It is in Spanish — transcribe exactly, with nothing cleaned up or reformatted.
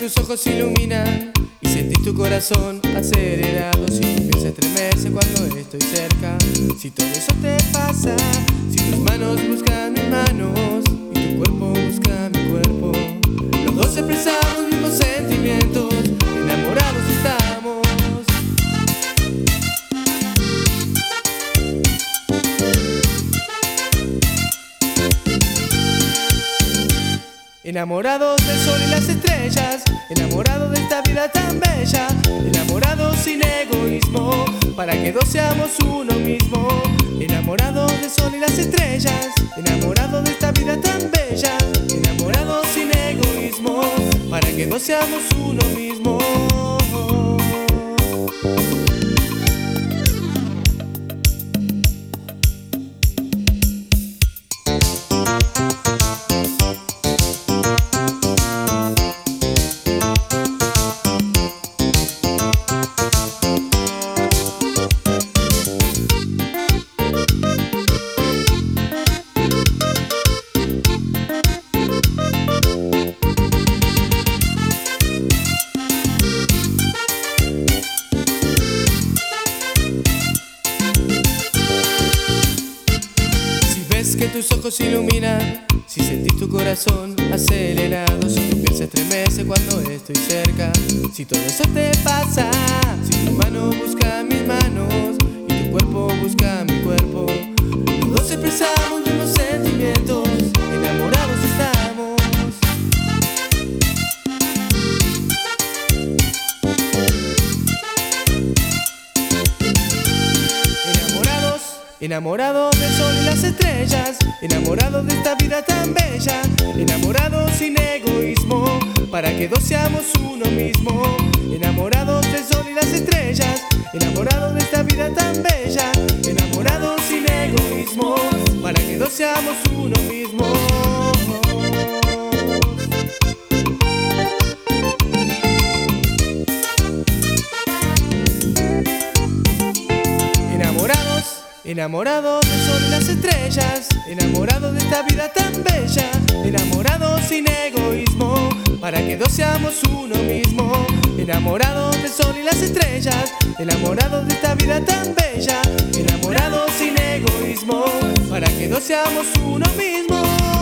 tus ojos iluminan y sentís tu corazón acelerado. Si tu piel se estremece cuando estoy cerca, si todo eso te pasa, si tus manos buscan mis manos y tu cuerpo busca mi cuerpo, los dos expresamos los mismos sentimientos, enamorados estamos. Enamorados del sol y las estrellas, enamorados de esta vida tan bella, enamorados sin egoísmo, para que dos seamos uno mismo. Enamorados del sol y las estrellas, enamorados de esta vida tan bella, enamorados sin egoísmo, para que dos seamos uno mismo. Que tus ojos iluminan, si sentís tu corazón acelerado, si tu piel se estremece cuando estoy cerca, si todo eso te pasa, si tu mano busca mis manos y tu cuerpo busca mi cuerpo, los dos expresamos los mismos sentimientos, enamorados estamos. Enamorados del sol y las estrellas, enamorados de esta vida tan bella, enamorados sin egoísmo, para que dos seamos uno mismo. Enamorados del sol y las estrellas, enamorados de esta vida tan bella, enamorados sin egoísmo, para que dos seamos uno mismo. Enamorados del sol y las estrellas, enamorados de esta vida tan bella, enamorados sin egoísmo, para que dos seamos uno mismo. Enamorados del sol y las estrellas, enamorados de esta vida tan bella, enamorados sin egoísmo, para que dos seamos uno mismo.